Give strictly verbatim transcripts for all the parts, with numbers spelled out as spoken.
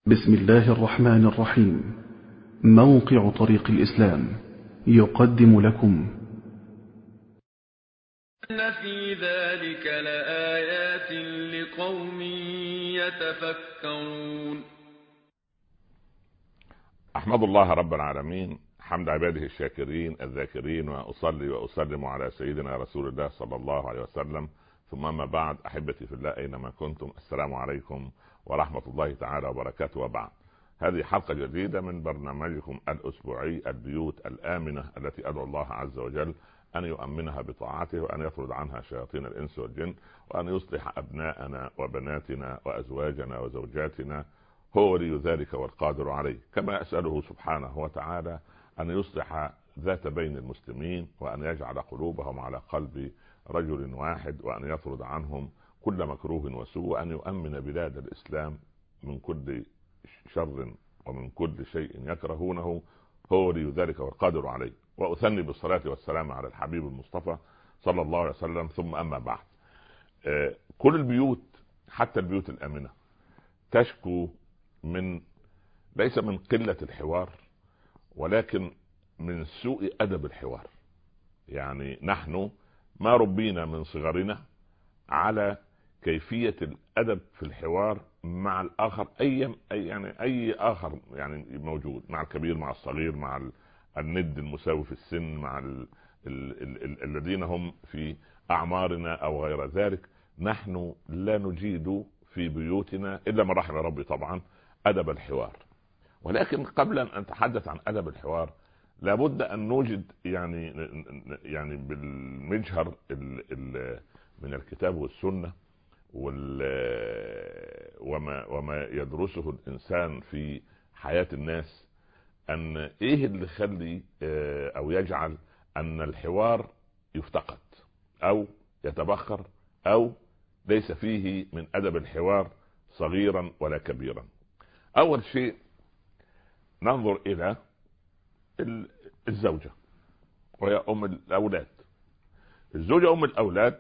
بسم الله الرحمن الرحيم. موقع طريق الإسلام يقدم لكم إن في ذلك لآيات لقوم يتفكرون. أحمد الله رب العالمين حمد عباده الشاكرين الذاكرين، وأصلي وأسلم على سيدنا رسول الله صلى الله عليه وسلم. ثم ما بعد، أحبتي في الله أينما كنتم، السلام عليكم ورحمة الله تعالى وبركاته. وبعد، هذه حلقة جديدة من برنامجكم الأسبوعي البيوت الآمنة، التي أدعو الله عز وجل أن يؤمنها بطاعته، وأن يطرد عنها شياطين الإنس والجن، وأن يصلح أبناءنا وبناتنا وأزواجنا وزوجاتنا، هو ولي ذلك والقادر عليه. كما أسأله سبحانه وتعالى أن يصلح ذات بين المسلمين، وأن يجعل قلوبهم على قلب رجل واحد، وأن يطرد عنهم كل مكروه وسوء، وأن يؤمن بلاد الإسلام من كل شر ومن كل شيء يكرهونه، هو ولي ذلك والقادر عليه. وأثني بالصلاة والسلام على الحبيب المصطفى صلى الله عليه وسلم. ثم أما بعد، كل البيوت حتى البيوت الآمنة تشكو من ليس من قلة الحوار، ولكن من سوء أدب الحوار. يعني نحن ما ربينا من صغرنا على كيفية الأدب في الحوار مع الآخر، أي يعني أي آخر يعني موجود، مع الكبير مع الصغير، مع الند المساوي في السن، مع ال ال ال ال الذين هم في أعمارنا أو غير ذلك. نحن لا نجيد في بيوتنا إلا من رحم ربي طبعا أدب الحوار. ولكن قبل أن أتحدث عن أدب الحوار، لابد أن نوجد يعني يعني بالمجهر ال ال من الكتاب والسنة وما وما يدرسه الإنسان في حياة الناس، أن إيه اللي يخلي أو يجعل أن الحوار يفتقد أو يتبخر أو ليس فيه من أدب الحوار صغيرا ولا كبيرا. أول شيء ننظر إلى الزوجة وهي أم الأولاد. الزوجة أم الأولاد،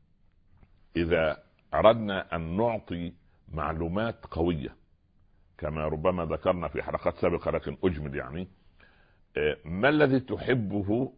إذا أردنا أن نعطي معلومات قوية كما ربما ذكرنا في حلقات سابقة، لكن أجمل يعني ما الذي تحبه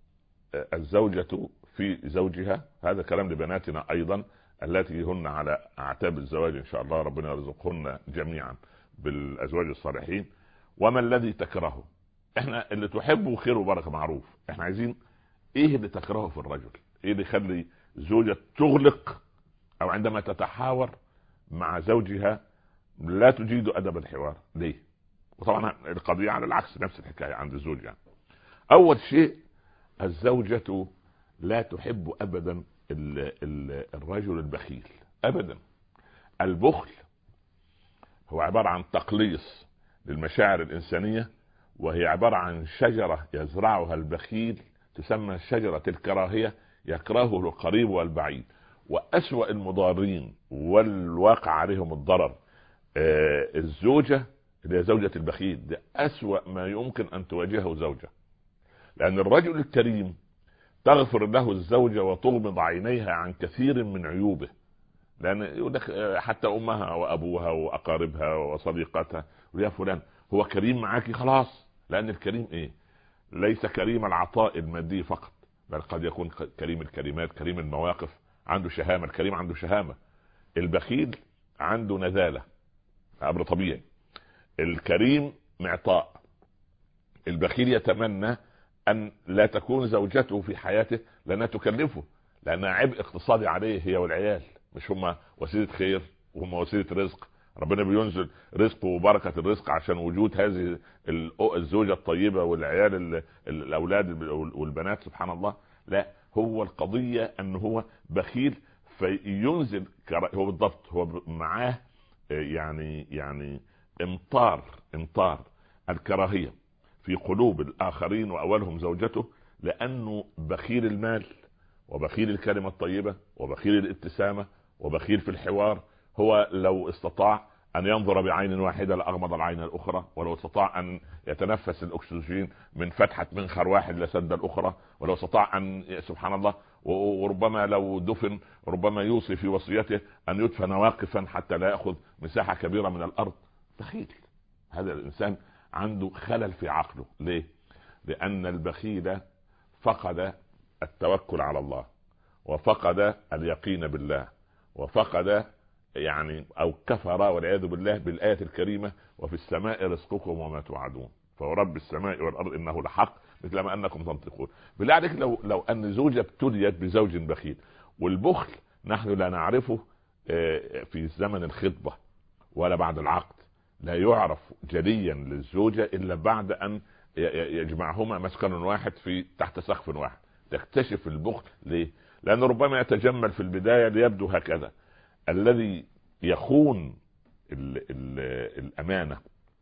الزوجة في زوجها، هذا كلام لبناتنا أيضا التي هن على أعتاب الزواج إن شاء الله، ربنا يرزقهن جميعا بالأزواج الصالحين. وما الذي تكرهه؟ احنا اللي تحبه خير وبركة معروف، احنا عايزين ايه اللي تكرهه في الرجل، ايه اللي يخلي زوجة تغلق او عندما تتحاور مع زوجها لا تجيد ادب الحوار ليه؟ وطبعا القضية على العكس، نفس الحكاية عند الزوج. يعني اول شيء، الزوجة لا تحب ابدا ال ال الرجل البخيل ابدا. البخل هو عبارة عن تقليص للمشاعر الإنسانية، وهي عبارة عن شجرة يزرعها البخيل تسمى شجرة الكراهية، يكرهه القريب والبعيد. وأسوأ المضارين والواقع عليهم الضرر آه الزوجة اللي هي زوجة البخيل، ده أسوأ ما يمكن أن تواجهه زوجة. لأن الرجل الكريم تغفر له الزوجة وتغمض عينيها عن كثير من عيوبه، لأن يقول لك حتى أمها وأبوها وأقاربها وصديقتها، ويا فلان هو كريم معاكي خلاص. لأن الكريم إيه؟ ليس كريم العطاء المادي فقط، بل قد يكون كريم الكلمات، كريم المواقف، عنده شهامة. الكريم عنده شهامة، البخيل عنده نذالة، أمر طبيعي. الكريم معطاء، البخيل يتمنى أن لا تكون زوجته في حياته لأنها تكلفه، لأنها عبء اقتصادي عليه هي والعيال، مش هم وسيلة خير وهم وسيلة رزق. ربنا بينزل رزقه وبركة الرزق عشان وجود هذه الزوجة الطيبة والعيال الأولاد والبنات، سبحان الله. لا، هو القضية أنه هو بخيل فينزل هو بالضبط، هو معاه يعني يعني امطار امطار الكراهية في قلوب الآخرين وأولهم زوجته، لأنه بخيل المال وبخيل الكلمة الطيبة وبخيل الابتسامة وبخيل في الحوار. هو لو استطاع أن ينظر بعين واحدة لأغمض العين الأخرى، ولو استطاع أن يتنفس الأكسجين من فتحة منخر واحد لسد الأخرى، ولو استطاع أن سبحان الله، وربما لو دفن ربما يوصي في وصيته أن يدفن واقفا حتى لا يأخذ مساحة كبيرة من الأرض. بخيل. هذا الانسان عنده خلل في عقله. ليه؟ لان البخيل فقد التوكل على الله، وفقد اليقين بالله، وفقد يعني او كفر والعياذ بالله بالايه الكريمه وفي السماء رزقكم وما توعدون فورب السماء والارض انه لحق مثل ما انكم تنطقون. بالله عليك لو لو ان زوجة ابتليت بزوج بخيل، والبخل نحن لا نعرفه في زمن الخطبه ولا بعد العقد، لا يعرف جليا للزوجه الا بعد ان يجمعهما مسكن واحد في تحت سقف واحد تكتشف البخل. ليه؟ لأنه ربما يتجمل في البداية ليبدو هكذا. الذي يخون ال ال الأمانة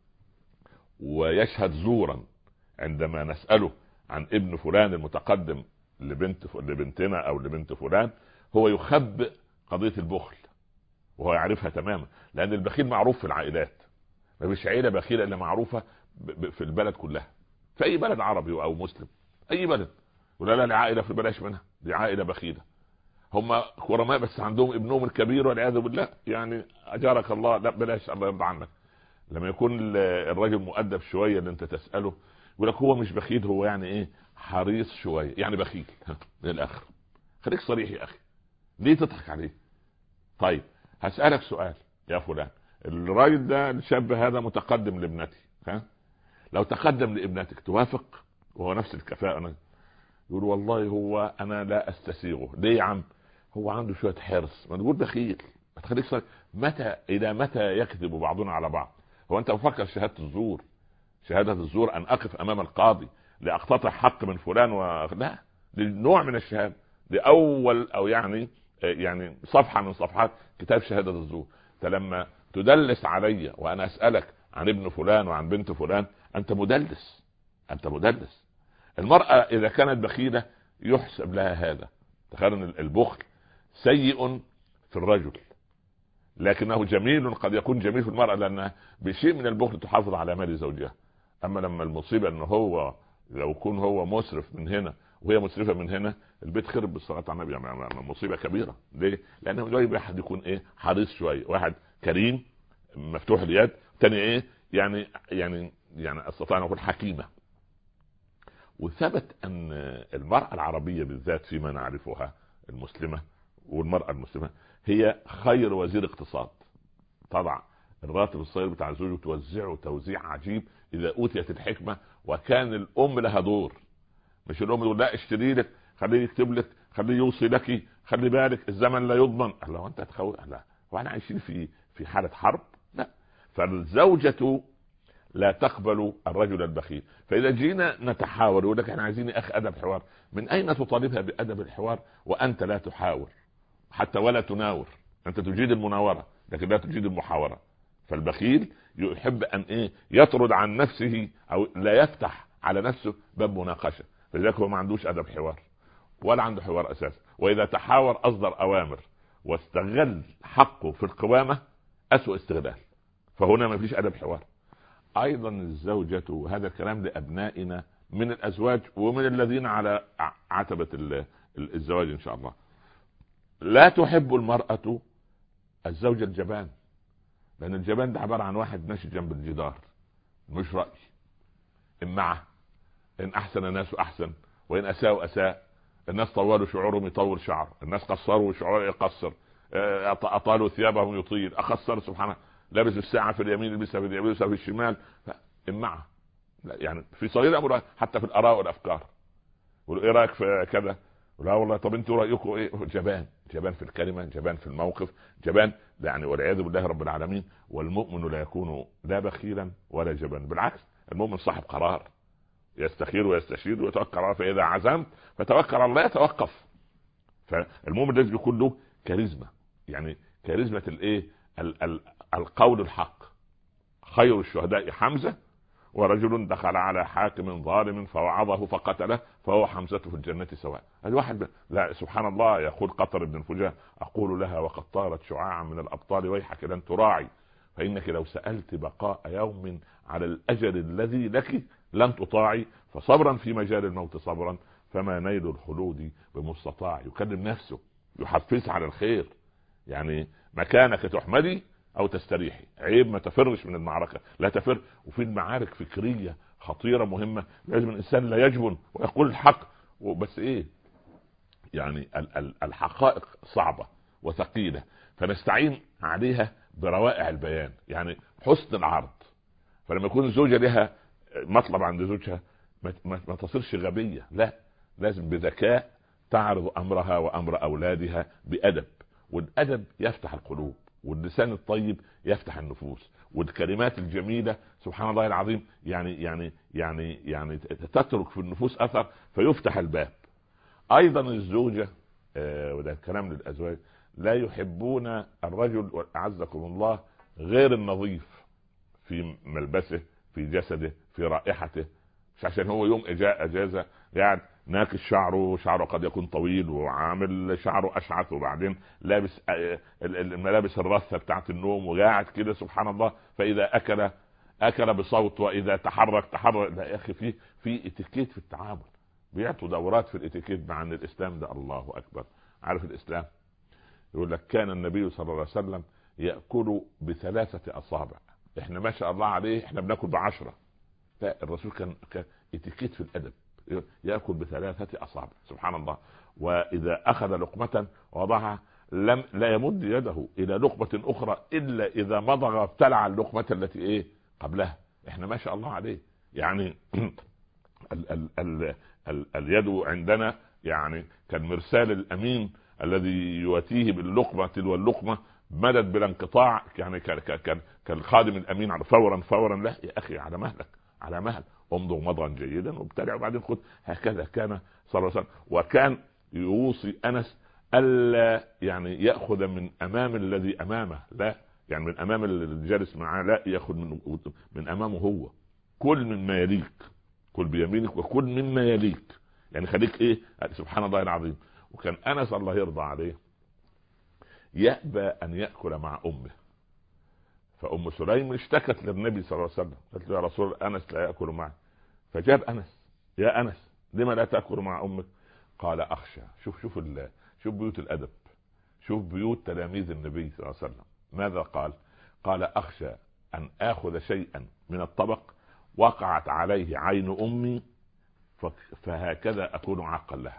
ويشهد زورا عندما نسأله عن ابن فلان المتقدم لبنت لبنتنا أو لبنت فلان، هو يخبئ قضية البخل وهو يعرفها تماما. لأن البخيل معروف في العائلات، ما فيش عيلة بخيلة إلا معروفة في البلد كلها، في أي بلد عربي أو مسلم، أي بلد. ولا لا العائلة في بلاش منها، دي عائلة بخيلة، هم كرماء بس عندهم ابنهم الكبير والعياذ بالله يعني أجارك الله، لا بلاش الله يرضى عنك. لما يكون الراجل مؤدب شوية اللي انت تسأله يقول لك هو مش بخيل، هو يعني ايه حريص شوية، يعني بخيل للآخر. خليك صريح يا أخي، ليه تضحك عليه؟ طيب هسألك سؤال يا فلان، الراجل ده الشاب هذا متقدم لابنتي، ها لو تقدم لابنتك توافق وهو نفس الكفاءة؟ أنا يقول والله هو أنا لا أستسيغه. ليه يا عم؟ هو عنده شوية حرص. ما تقول بخيل، ما تخليك صريح. متى إلى متى يكذب بعضنا على بعض؟ هو أنت مفكر شهادة الزور شهادة الزور أن أقف أمام القاضي لأقتطع حق من فلان و... لا، لنوع من الشهادة، لأول أو يعني يعني صفحة من صفحات كتاب شهادة الزور. فلما تدلس علي وأنا أسألك عن ابن فلان وعن بنت فلان، أنت مدلس، أنت مدلس. المرأة إذا كانت بخيلة يحسب لها هذا. تخيل أن البخل سيء في الرجل لكنه جميل، قد يكون جميل في المرأة لأنها بشيء من البخل تحافظ على مال زوجها. أما لما المصيبة أنه هو لو يكون هو مسرف من هنا وهي مسرفة من هنا، البيت خرب بالصلاة على النبي، يعني مصيبة كبيرة. ليه؟ لأنه جاي واحد يكون إيه حريص شوية، واحد كريم مفتوح اليد، تاني إيه يعني يعني يعني استطاع أن أقول حكيمة. وثبت أن المرأة العربية بالذات فيما نعرفها المسلمة، والمرأة المسلمة هي خير وزير اقتصاد. طبعا الراتب الصغير بتاع زوجه توزعه توزيع عجيب إذا أوتيت الحكمة، وكان الأم لها دور. مش الأم تقول لا اشتري لك، خليه يكتب لك، خليه يوصي لك، خلي بالك الزمن لا يضمن. الله أنت تخوف؟ لا، وأنا عايشين في في حالة حرب؟ لا. فالزوجة لا تقبل الرجل البخيل. فإذا جينا نتحاور يقول لك احنا عايزين أخ أدب حوار. من أين تطالبها بأدب الحوار وأنت لا تحاور حتى ولا تناور؟ أنت تجيد المناورة لكن لا تجيد المحاورة. فالبخيل يحب أن إيه يطرد عن نفسه أو لا يفتح على نفسه باب مناقشة، فلذلك هو ما عندوش أدب حوار ولا عنده حوار أساس. وإذا تحاور أصدر أوامر واستغل حقه في القوامة أسوأ استغلال، فهنا ما فيش أدب حوار. أيضا الزوجة، وهذا الكلام لأبنائنا من الأزواج ومن الذين على عتبة الزواج إن شاء الله، لا تحب المرأة الزوج الجبان، لأن الجبان ده عبارة عن واحد ماشي جنب الجدار مش رأي. إن معه إن أحسن الناس أحسن وإن أساءوا أساء. الناس طولوا شعورهم يطول شعر، الناس قصروا شعورهم يقصر، أطالوا ثيابهم يطيل، أخسر سبحانه لابس الساعة في اليمين يلبسها في اليمين يلبسها في الشمال. إن معه يعني في صغير أمر، حتى في الآراء والأفكار. يقولوا إيه رأيك في كذا؟ لا والله طب انتوا رأيكم ايه؟ جبان، جبان في الكلمة، جبان في الموقف، جبان يعني والعياذ بالله رب العالمين. والمؤمن لا يكون لا بخيلا ولا جبان، بالعكس المؤمن صاحب قرار، يستخير ويستشير ويتوكل على، فإذا عزمت فتوكل على الله يتوقف. فالمؤمن لازم يكون له كاريزما، يعني كاريزما الايه ال- ال- القول الحق. خير الشهداء حمزة، ورجل دخل على حاكم ظالم فوعظه فقتله فهو حمزة في الجنة سواء. الواحد لا سبحان الله يقول قطر بن فجاه أقول لها وقد طارت شعاعا من الأبطال ويحك لن تراعي، فإنك لو سألت بقاء يوم على الأجل الذي لك لن تطاعي، فصبرا في مجال الموت صبرا فما نيل الخلود بمستطاع. يكلم نفسه، يحفز على الخير، يعني مكانك تحمدي او تستريحي، عيب ما تفرش من المعركه، لا تفر. وفي المعارك فكريه خطيره مهمه لازم الانسان لا يجبن ويقول الحق. وبس ايه يعني الحقائق صعبه وثقيله، فنستعين عليها بروائع البيان، يعني حسن العرض. فلما يكون الزوجه لها مطلب عند زوجها ما, ما, ما تصيرش غبيه، لا، لازم بذكاء تعرض امرها وامر اولادها بادب، والادب يفتح القلوب، واللسان الطيب يفتح النفوس، والكلمات الجميله سبحان الله العظيم يعني يعني يعني يعني تترك في النفوس اثر فيفتح الباب. ايضا الزوجه آه وده كلام للازواج، لا يحبون الرجل اعزكم الله غير النظيف في ملبسه، في جسده، في رائحته، مش عشان هو يوم اجازه يعني ناكش شعره، شعره قد يكون طويل وعامل شعره اشعث، وبعدين لابس الملابس الرثه بتاعت النوم وقاعد كده سبحان الله، فاذا اكل اكل بصوت، واذا تحرك تحرك. لا يا اخي، في في اتيكيت في التعامل، بيعطوا دورات في الاتيكيت مع ان الاسلام ده الله اكبر. عارف الاسلام يقول لك كان النبي صلى الله عليه وسلم ياكل بثلاثه اصابع، احنا ما شاء الله عليه احنا بناكل بعشره. لا، الرسول كان اتيكيت في الادب، ياكل بثلاثه اصابع سبحان الله. واذا اخذ لقمه وضعها لم لا يمد يده الى لقمه اخرى الا اذا مضغ ابتلع اللقمه التي ايه قبلها. احنا ما شاء الله عليه يعني ال ال ال ال اليد عندنا يعني كالمرسال الامين الذي يواتيه باللقمه تلو اللقمه مدد بلا انقطاع، يعني كالخادم الامين على فورا فورا. لا يا اخي، على مهلك على مهل، امضغ مضغا جيدا وابتلع وبعدين خذ. هكذا كان صلى الله عليه وسلم. وكان يوصي انس الا يعني ياخذ من امام الذي امامه، لا يعني من امام الجالس معاه، لا ياخذ من من امامه هو. كل مما يليك، كل بيمينك وكل مما يليك، يعني خليك ايه سبحان الله العظيم. وكان انس الله يرضى عليه يأبى ان ياكل مع امه، فام سليم اشتكت للنبي صلى الله عليه وسلم، قالت له يا رسول انس لا ياكل معي. فجاب انس، يا انس لما لا تاكل مع امك؟ قال اخشى. شوف شوف شوف بيوت الادب، شوف بيوت تلاميذ النبي صلى الله عليه وسلم. ماذا قال؟ قال اخشى ان اخذ شيئا من الطبق وقعت عليه عين امي فهكذا اكون عاقا لها.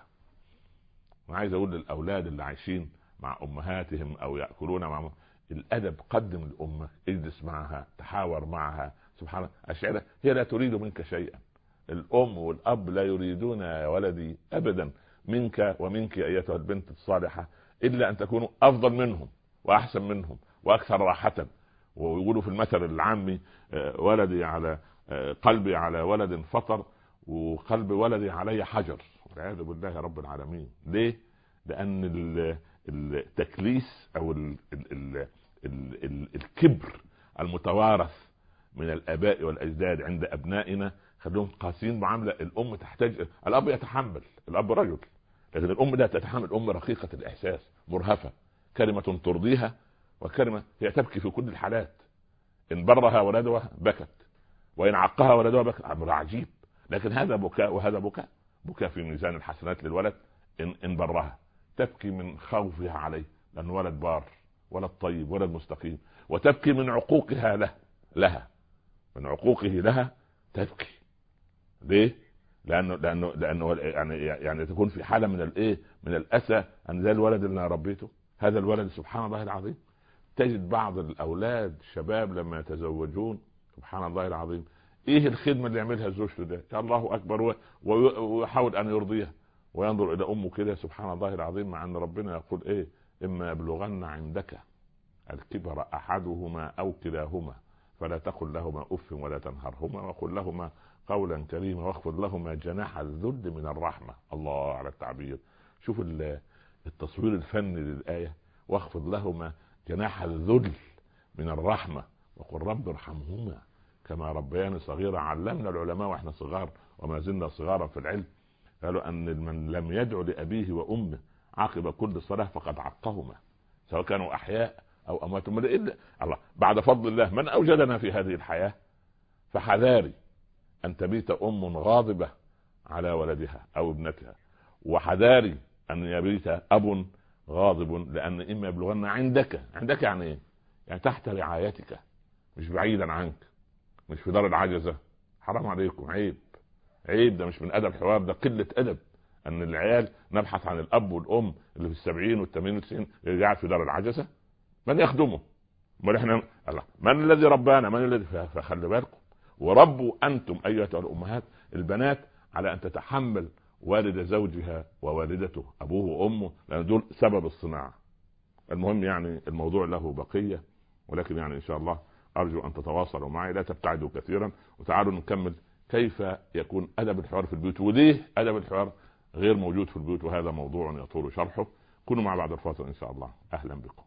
انا عايز اقول للاولاد اللي عايشين مع امهاتهم او ياكلون مع الادب، قدم الامه، اجلس معها، تحاور معها سبحان الله. اشعرها هي لا تريد منك شيئا، الام والاب لا يريدون يا ولدي ابدا منك ومنك ايتها البنت الصالحه الا ان تكونوا افضل منهم واحسن منهم واكثر راحه. ويقولوا في المثل العامي ولدي على قلبي على ولد فطر وقلب ولدي علي حجر، والعياذ بالله رب العالمين. ليه؟ لان التكليس او ال ال ال ال ال الكبر المتوارث من الاباء والاجداد عند ابنائنا خلوهم قاسين معامله. الام تحتاج، الاب يتحمل، الاب رجل، لكن الام لا تتحمل. الام رقيقه الاحساس، مرهفه، كلمه ترضيها وكلمه هي تبكي في كل الحالات. ان برها ولدها بكت، وان عقها ولدها بكت. امر عجيب، لكن هذا بكاء وهذا بكاء. بكاء في ميزان الحسنات للولد ان ان برها، تبكي من خوفها عليه لأنه ولد بار، ولد طيب، ولد مستقيم. وتبكي من عقوقها له لها، من عقوقه لها تبكي. ليه؟ لأنه لأنه لأنه يعني يعني تكون في حالة من الإيه؟ من الأسى أن ذا الولد اللي أنا ربيته، هذا الولد سبحان الله العظيم. تجد بعض الأولاد الشباب لما يتزوجون سبحان الله العظيم إيه الخدمة اللي يعملها زوجته ده؟ يا الله أكبر، ويحاول أن يرضيها وينظر الى امه كده سبحان الله العظيم، مع ان ربنا يقول ايه؟ اما يبلغن عندك الكبر احدهما او كلاهما فلا تقل لهما اف ولا تنهرهما وقل لهما قولا كريما واخفض لهما جناح الذل من الرحمه. الله على التعبير. شوف التصوير الفني للايه، واخفض لهما جناح الذل من الرحمه وقل رب ارحمهما كما ربياني صغيرا. علمنا العلماء واحنا صغار وما زلنا صغارا في العلم، قالوا ان من لم يدعو لابيه وامه عقب كل صلاه فقد عقهما سواء كانوا احياء او اموات. الا الله بعد فضل الله من اوجدنا في هذه الحياه، فحذاري ان تبيت ام غاضبه على ولدها او ابنتها، وحذاري ان يبيت اب غاضب، لان اما يبلغن عندك، عندك يعني ايه؟ يعني تحت رعايتك، مش بعيدا عنك، مش في دار العجزة. حرام عليكم، عيب عيب، ده مش من ادب الحوار، ده قلة ادب ان العيال نبحث عن الاب والام اللي في السبعين والثمانين والتسعين اللي قاعد في دار العجزة. من يخدمه؟ امال احنا الله من الذي ربانا؟ من الذي؟ فخلي بالكم، وربوا انتم ايها الامهات البنات على ان تتحمل والد زوجها ووالدته ابوه وامه، لان دول سبب الصناعة. المهم يعني الموضوع له بقية، ولكن يعني ان شاء الله ارجو ان تتواصلوا معي، لا تبتعدوا كثيرا، وتعالوا نكمل كيف يكون ادب الحوار في البيوت، وليه ادب الحوار غير موجود في البيوت، وهذا موضوع يطول شرحه. كونوا مع بعد الفاصل ان شاء الله. اهلا بكم،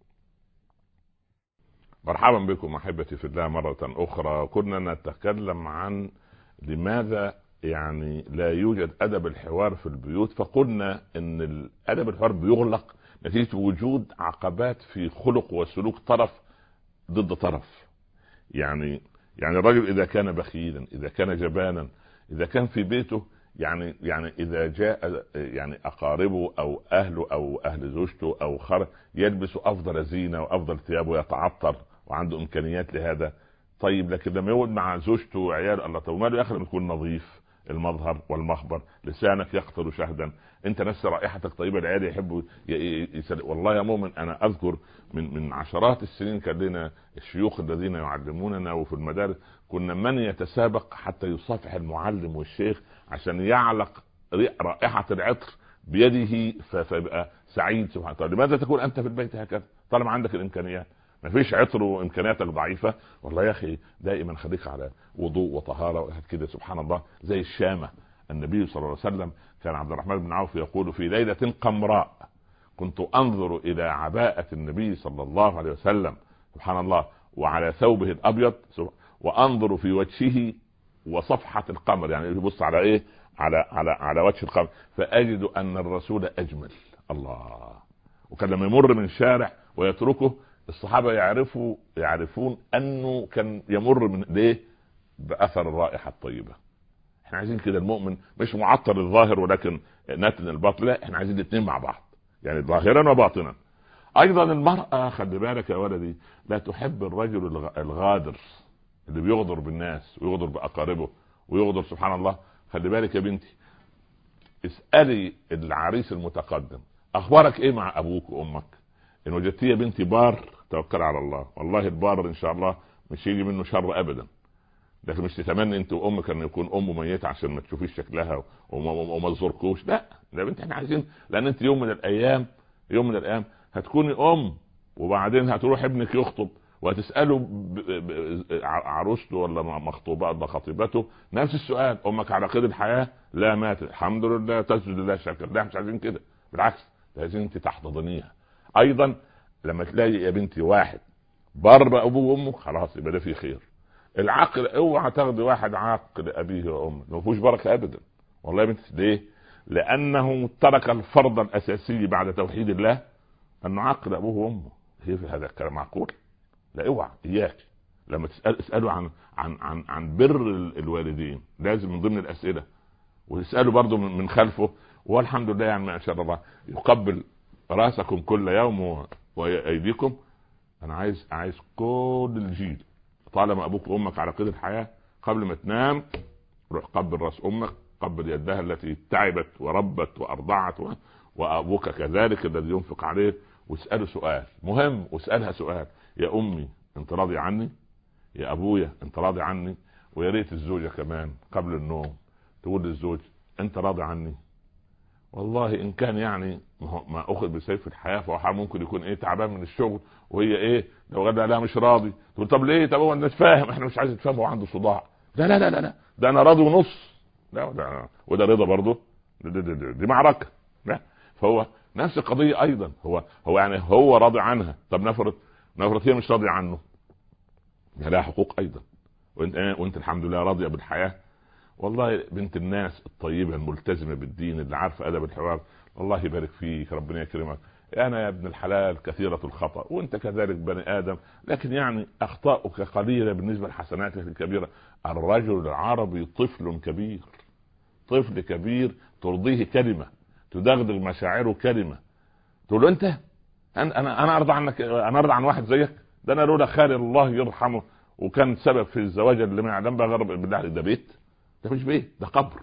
مرحبا بكم احبتي في الله مرة اخرى. كنا نتكلم عن لماذا يعني لا يوجد ادب الحوار في البيوت، فقلنا ان ادب الحوار بيغلق نتيجة وجود عقبات في خلق وسلوك طرف ضد طرف. يعني يعني الرجل اذا كان بخيلا، اذا كان جبانا، اذا كان في بيته يعني يعني اذا جاء يعني اقاربه او اهله او اهل زوجته او خرج يلبس افضل زينة وافضل ثياب ويتعطر وعنده امكانيات لهذا، طيب لكن لما يقعد مع زوجته وعياله، الله طب ماله يا اخي يكون نظيف المظهر والمخبر، لسانك يقطر شهدا، انت نفس رائحتك طيبه، العيال يحبوا يسل... والله يا مؤمن انا اذكر من من عشرات السنين كان لنا الشيوخ الذين يعلموننا وفي المدارس كنا من يتسابق حتى يصافح المعلم والشيخ عشان يعلق رائحه العطر بيده فيبقى سعيد. سبحان الله، لماذا تكون انت في البيت هكذا طالما عندك الامكانيات؟ ما فيش عطر وامكانياتك ضعيفة، والله يا اخي دائما خليك على وضوء وطهارة كده. سبحان الله، زي الشامة. النبي صلى الله عليه وسلم كان عبد الرحمن بن عوف يقول في ليلة قمراء كنت انظر الى عباءة النبي صلى الله عليه وسلم سبحان الله وعلى ثوبه الابيض، وانظر في وجهه وصفحة القمر، يعني يبص على ايه؟ على على على وجه القمر، فاجد ان الرسول اجمل. الله. وكان لما يمر من شارع ويتركه الصحابة يعرفوا يعرفون انه كان يمر من ليه؟ باثر الرائحة الطيبة. احنا عايزين كده المؤمن مش معطر الظاهر ولكن نتن الباطن، لا احنا عايزين الاثنين مع بعض، يعني ظاهرا وباطنا. ايضا المرأة خلي بالك يا ولدي لا تحب الرجل الغادر اللي بيغدر بالناس ويغدر باقاربه ويغدر. سبحان الله، خلي بالك يا بنتي، اسألي العريس المتقدم اخبارك ايه مع ابوك وامك؟ ان وجدتيه بنتي بار توكل على الله، والله البار ان شاء الله مش يجي منه شر ابدا. لكن مش تتمنى انت وامك ان يكون امه ميته عشان ما تشوفيش شكلها وما, وما تزوركوش، لا لا بنت احنا عايزين، لان انت يوم من الايام يوم من الايام هتكوني ام، وبعدين هتروح ابنك يخطب وهتساله عروسته ولا مخطوبه ولا خطيبته نفس السؤال، امك على قيد الحياه؟ لا ماتت الحمد لله تسجد لله شكر. لا مش عايزين كده، بالعكس لازم انت تحتضنيها. ايضا لما تلاقي يا بنتي واحد بر ابوه وامه خلاص يبقى ده فيه خير. العقل اوعى تاخدي واحد عاقل ابيه وامه ما فيهوش بركه ابدا، والله يا بنتي. ليه؟ لانه ترك الفرض الاساسي بعد توحيد الله انه عاقل ابوه وامه. هي في هذا الكلام معقول؟ لا اوعى اياك لما تسال اسالوا عن عن عن عن بر الوالدين، لازم من ضمن الاسئله، وتسالوا برضو من خلفه. والحمد لله يعني ما شاء الله يقبل راسكم كل يوم وايديكم. انا عايز عايز كل الجيل طالما ابوك وامك على قيد الحياه قبل ما تنام روح قبل راس امك، قبل يدها التي تعبت وربت وارضعت، وابوك كذلك الذي ينفق عليه، واساله سؤال مهم، واسالها سؤال: يا امي انت راضي عني؟ يا ابويا انت راضي عني؟ ويا ريت الزوجه كمان قبل النوم تقول للزوج انت راضي عني؟ والله ان كان يعني ما اخذ بسيف الحياه فهو ممكن يكون ايه تعبان من الشغل، وهي ايه لو قال لا مش راضي تقول طب ليه؟ طب هو الناس فاهم احنا مش عايز نتفاهم، هو عنده صداع. لا لا لا لا, لا. ده انا راضي ونص. لا ده وده رضا برضه، دي, دي, دي, دي معركه. لا فهو نفس القضيه ايضا، هو هو يعني هو راضي عنها، طب نفرض نفرض هي مش راضيه عنه، لها حقوق ايضا، وانت وانت الحمد لله راضيه بالحياه. والله بنت الناس الطيبه الملتزمه بالدين اللي عارفه ادب الحوار، الله يبارك فيك ربنا يكرمك. انا يا ابن الحلال كثيره الخطا وانت كذلك بني ادم، لكن يعني اخطاؤك قليله بالنسبه لحسناتك الكبيره. الرجل العربي طفل كبير، طفل كبير ترضيه كلمه، تدغدغ مشاعره كلمه، تقول له انت انا انا ارضى عنك، انا ارضى عن واحد زيك؟ ده انا لولا خالي الله يرحمه وكان سبب في الزواج اللي ما يعلم بها غير بالله، ده بيت؟ ده مش بيت، ده قبر.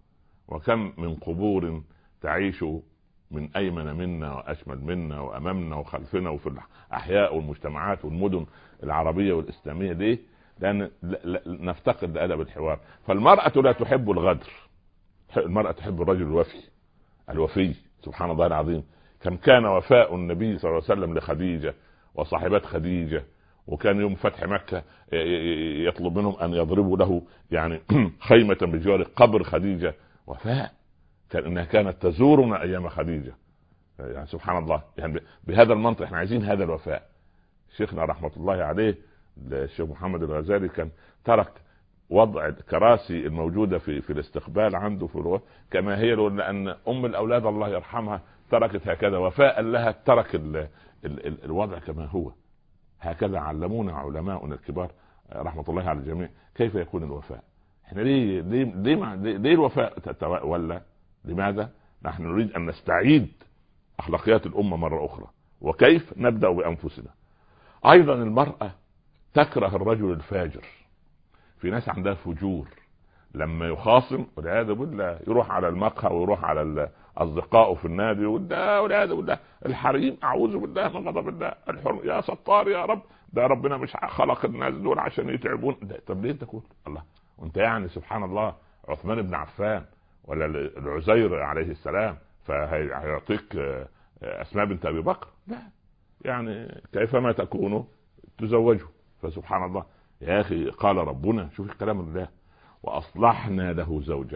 وكم من قبور تعيش من ايمن منا واشمل منا وامامنا وخلفنا وفي الاحياء والمجتمعات والمدن العربيه والاسلاميه. ليه؟ لان نفتقد لادب الحوار. فالمراه لا تحب الغدر، المراه تحب الرجل الوفي الوفي. سبحان الله العظيم، كم كان وفاء النبي صلى الله عليه وسلم لخديجه وصاحبات خديجه. وكان يوم فتح مكه يطلب منهم ان يضربوا له يعني خيمه بجوار قبر خديجه. وفاء، كان انها كانت تزورنا ايام خديجه. يعني سبحان الله، يعني بهذا المنطق احنا عايزين هذا الوفاء. شيخنا رحمه الله عليه الشيخ محمد الغزالي كان ترك وضع الكراسي الموجوده في في الاستقبال عنده في الوقت كما هي، لان ام الاولاد الله يرحمها تركت هكذا وفاء لها، ترك ال ال ال الوضع كما هو. هكذا علمونا علماؤنا الكبار رحمه الله على الجميع كيف يكون الوفاء. احنا ليه ليه ليه, ليه, ليه الوفاء؟ ولا لماذا نحن نريد ان نستعيد اخلاقيات الامه مره اخرى؟ وكيف؟ نبدا بانفسنا. ايضا المراه تكره الرجل الفاجر. في ناس عندها فجور، لما يخاصم والعياذ بالله يروح على المقهى ويروح على اصدقائه في النادي والعياذ بالله الحريم، اعوذ بالله من غضب الله، الحرم يا ستار يا رب، ده ربنا مش خلق الناس دول عشان يتعبون. طب ليه تقول الله وانت يعني سبحان الله عثمان بن عفان ولا العزير عليه السلام فهيعطيك اسماء بنت ابي بكر؟ لا، يعني كيفما تكونوا تزوجوا. فسبحان الله يا اخي، قال ربنا، شوف الكلام الله، واصلحنا له زوجه.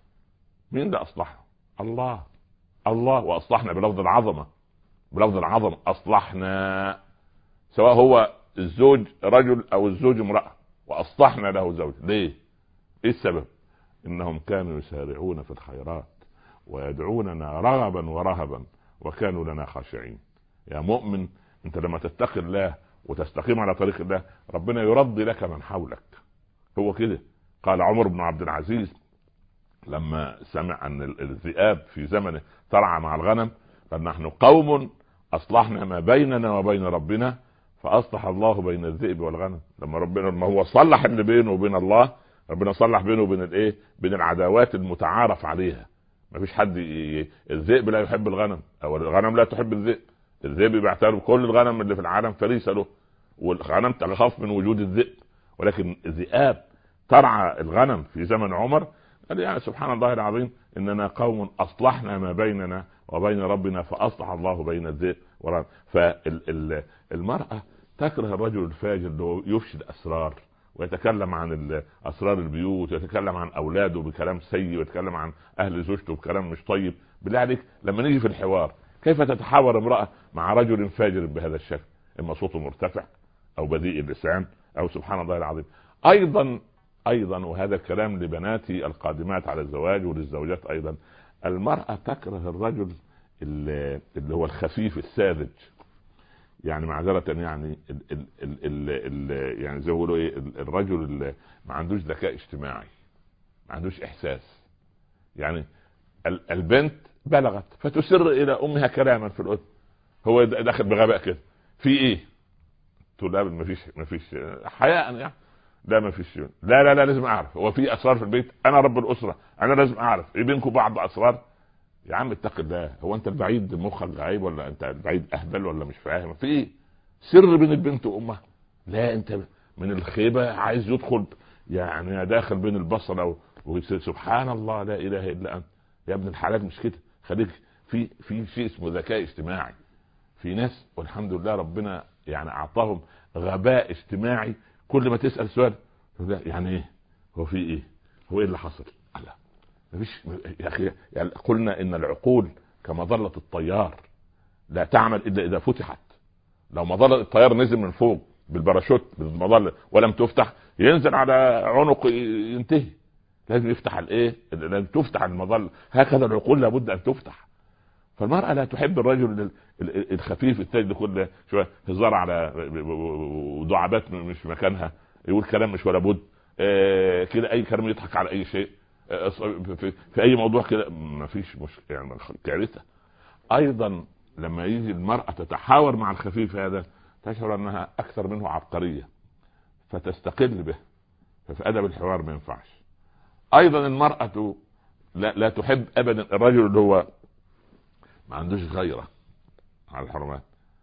مين ده اصلحه؟ الله الله. واصلحنا بلفظ العظمه، بلفظ العظمه اصلحنا، سواء هو الزوج رجل او الزوج امراه. واصلحنا له زوجه. ليه؟ ايه السبب؟ انهم كانوا يسارعون في الخيرات ويدعوننا رغبا ورهبا وكانوا لنا خاشعين. يا مؤمن، انت لما تتقي الله وتستقيم على طريق الله ربنا يرضي لك من حولك. هو كده. قال عمر بن عبد العزيز لما سمع ان الذئاب في زمنه ترعى مع الغنم قال نحن قوم اصلحنا ما بيننا وبين ربنا فاصلح الله بين الذئب والغنم. لما ربنا ما هو صلح اللي بينه وبين الله، ربنا صلح بينه وبين الايه، بين العداوات المتعارف عليها. ما فيش حد ي... الذئب لا يحب الغنم او الغنم لا تحب الذئب. الذئب بيعتبر كل الغنم اللي في العالم فريسه له، والغنم تخاف من وجود الذئب. ولكن الذئاب ترعى الغنم في زمن عمر قال يعني سبحان الله العظيم اننا قوم اصلحنا ما بيننا وبين ربنا فاصلح الله بين الذئب والغنم. فالمرأة تكره الرجل الفاجر اللي يفشي الاسرار ويتكلم عن اسرار البيوت ويتكلم عن اولاده بكلام سيء ويتكلم عن اهل زوجته بكلام مش طيب. بالله عليك لما نيجي في الحوار كيف تتحاور امرأة مع رجل فاجر بهذا الشكل؟ اما صوته مرتفع او بذيء اللسان او سبحان الله العظيم. ايضا ايضا وهذا الكلام لبناتي القادمات على الزواج وللزوجات ايضا، المرأة تكره الرجل اللي, اللي هو الخفيف الساذج. يعني معذرة يعني ال ال ال ال ال يعني زي ما بيقولوا ايه، الرجل اللي ما عندوش ذكاء اجتماعي، ما عندوش احساس. يعني البنت بلغت فتسر الى امها كلاما في الاذن، هو داخل بغباء كده، في ايه؟ تقول لا ما فيش ما فيش حياء يعني، لا ما فيش، لا لا لا لازم اعرف، هو في اسرار في البيت، انا رب الاسره، انا لازم اعرف ايه بينكم بعض اسرار. يا عم اتق الله، هو انت البعيد مخك غايب ولا انت البعيد اهبل ولا مش فاهم؟ في ايه سر بين البنت وامها؟ لا انت من الخيبه عايز يدخل يعني داخل بين البصره وسبحان الله لا اله الا انت. يا ابن الحلال مش كده، خليك في في شيء اسمه ذكاء اجتماعي. في ناس والحمد لله ربنا يعني اعطاهم غباء اجتماعي، كل ما تسال سؤال يعني ايه، هو في ايه، هو ايه اللي حصل؟ لا مفيش يا اخي. يعني قلنا ان العقول كمظله الطيار لا تعمل الا اذا فتحت. لو مظله الطيار نزل من فوق بالباراشوت بالمظله ولم تفتح ينزل على عنق ينتهي. لازم يفتح الايه، لازم تفتح المظله. هكذا العقول لابد ان تفتح. فالمرأة لا تحب الرجل الخفيف التاج كله شويه هزار على ودعابات مش في مكانها، يقول كلام مش ولا بد آه كده، اي كلام يضحك على اي شيء آه في, في اي موضوع كده، ما فيش مش يعني كارثه. ايضا لما يجي المرأة تتحاور مع الخفيف هذا تشعر انها اكثر منه عبقريه فتستقل به، ففي ادب الحوار ما ينفعش. ايضا المراه لا, لا تحب ابدا الرجل اللي هو ما عندوش غيره على الحرمات.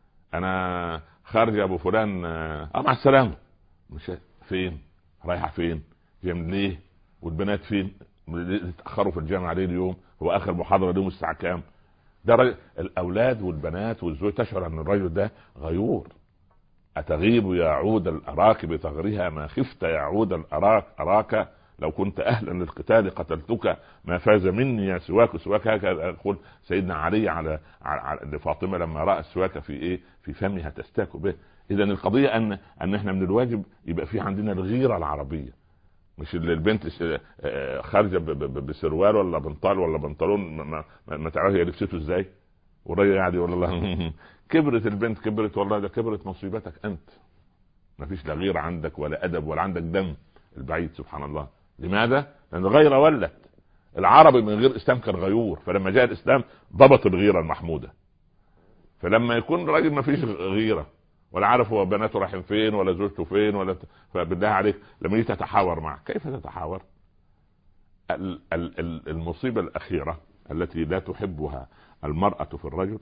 انا خارج يا ابو فلان، اه مع السلامه، مش فين رايحه فين جاي ليه، والبنات فين اتاخروا في الجامعه ليه اليوم، هو اخر محاضره اليوم الساعه كام. ده رجل. الاولاد والبنات والزوج تشعر ان الرجل ده غيور. اتغيب يا عود الاراك بثغرها، ما خفت يا عود الاراك اراك لو كنت اهلا للقتال قتلتك، ما فاز مني يا سواك سواك. هكذا يقول سيدنا علي على على فاطمه لما راى السواك في ايه في فمها تستاك به. اذا القضيه ان ان احنا من الواجب يبقى في عندنا الغيره العربيه، مش اللي البنت خارجه بسروال ولا بنطال ولا بنطلون ما, ما, ما تعرف هي لبسته ازاي، والراجل قاعد يقول الله كبرت البنت كبرت، والله ده كبرت مصيبتك انت. ما فيش لا غيره عندك ولا ادب ولا عندك دم البعيد سبحان الله. لماذا؟ لان الغيره ولت. العربي من غير اسلام كان غيور، فلما جاء الاسلام ضبط الغيره المحموده. فلما يكون راجل ما فيش غيره ولا عارف هو بناته رايحين فين ولا زوجته فين ولا ت... فبالله عليك لما يجي تتحاور معه كيف تتحاور؟ ال... ال... المصيبه الاخيره التي لا تحبها المراه في الرجل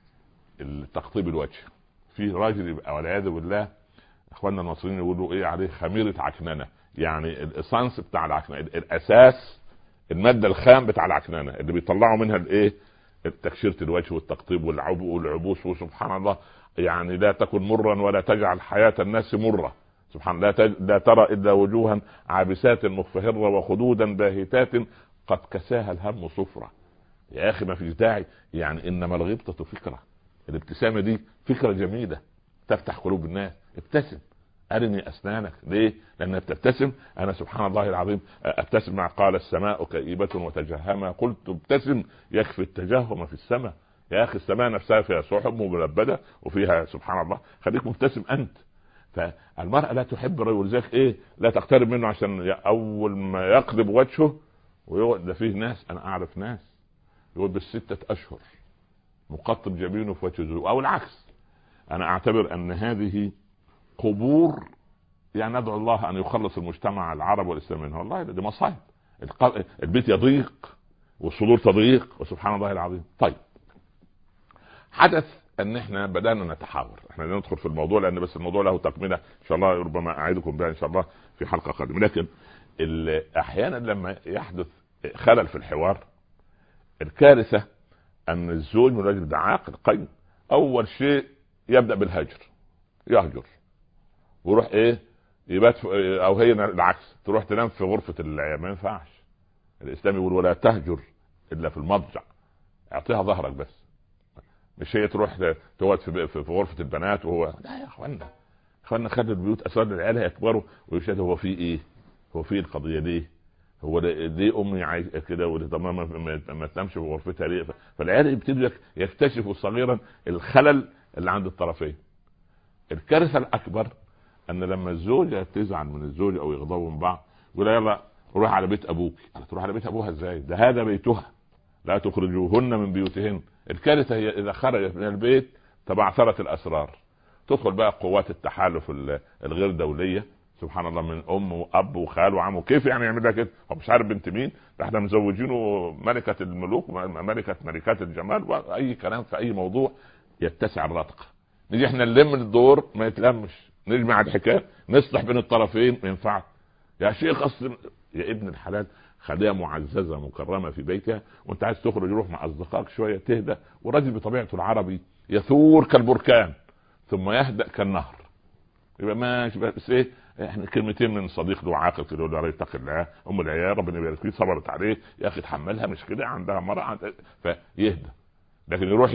التقطيب الوجه. في راجل يبقى والعياذ بالله اخواننا المصريين يقولوا ايه عليه خميره عكننه، يعني الاسانس بتاع العكننه، الاساس الماده الخام بتاع العكننه اللي بيطلعوا منها الايه تكشيره الوجه والتقطيب والعبو والعبوس. وسبحان الله يعني لا تكن مرا ولا تجعل حياه الناس مره. سبحان الله لا, لا ترى الا وجوها عابسات مخفهره وخدودا باهتات قد كساها الهم صفرة. يا اخي ما فيش داعي، يعني انما الغبطه فكره. الابتسامه دي فكره جميله تفتح قلوب الناس. ابتسم، ارني اسنانك. ليه؟ لانها بتبتسم. انا سبحان الله العظيم ابتسم مع قال السماء كئيبه وتجهما، قلت ابتسم يكفي التجهم في السماء. يا اخي السماء نفسها فيها سحب ملبده وفيها سبحان الله، خليك مبتسم انت. فالمرأة لا تحب الرجل ذاك ايه لا تقترب منه عشان اول ما يقلب وجهه ويقعد. ده فيه ناس انا اعرف ناس يقعد بالستة اشهر مقطب جبينه في وجه زوجه او العكس. انا اعتبر ان هذه قبور، يعني ندعو الله ان يخلص المجتمع العربي والاسلامي منها. والله دي مصايب. البيت يضيق والصدور تضيق وسبحان الله العظيم. طيب حدث ان احنا بدانا نتحاور، احنا ندخل في الموضوع لان بس الموضوع له تكمله ان شاء الله، ربما اعيدكم بها ان شاء الله في حلقه قادمه. لكن احيانا لما يحدث خلل في الحوار الكارثه ان الزوج من الرجل ده عاقل قيم اول شيء يبدا بالهجر، يهجر ويروح ايه يبات، او هي العكس تروح تنام في غرفه العيال. ما ينفعش. الاسلام يقول ولا تهجر الا في المضجع، اعطيها ظهرك بس، مش هي تروح تقعد في, في غرفه البنات وهو لا. يا اخوانا اخوانا خلي البيوت اسرار العيال هيكبروا ويشهدوا هو في ايه، هو في القضيه دي، هو ليه امي عايزه كده وتمام ما, ما تنامش في غرفتها ليه. فالعيال يبتدوا يكتشفوا صغيرا الخلل اللي عند الطرفين. الكارثه الاكبر ان لما الزوجه تزعل من الزوج او يغضبوا من بعض يقول يلا روح على بيت ابوك. تروح على بيت ابوها ازاي؟ ده هذا بيتها، لا تخرجوهن من بيوتهن. الكارثه هي اذا خرجت من البيت تبعثرت الاسرار، تدخل بقى قوات التحالف الغير دوليه سبحان الله من ام واب وخال وعم. وكيف يعني يعمل لها كده؟ هو مش عارف بنت مين، ده احنا مزوجينه ملكه الملوك ملكه ملكات الجمال، واي كلام في اي موضوع يتسع الرتق. نيجي احنا نلم الدور ما يتلمش، نجمع الحكايه نصلح بين الطرفين ما ينفعش. يا شيخ اصل يا ابن الحلال خليها معززه مكرمه في بيتها، وانت عايز تخرج روح مع اصدقائك شويه تهدى. والراجل بطبيعته العربي يثور كالبركان ثم يهدأ كالنهر. يبقى ماشي بس ايه احنا كلمتين من صديق له عاقل كده يقول له يتقي الله ام العيال ربنا يبارك فيه صبرت عليه يا اخي تحملها مش كده عندها مرأة فيهدى. لكن يروح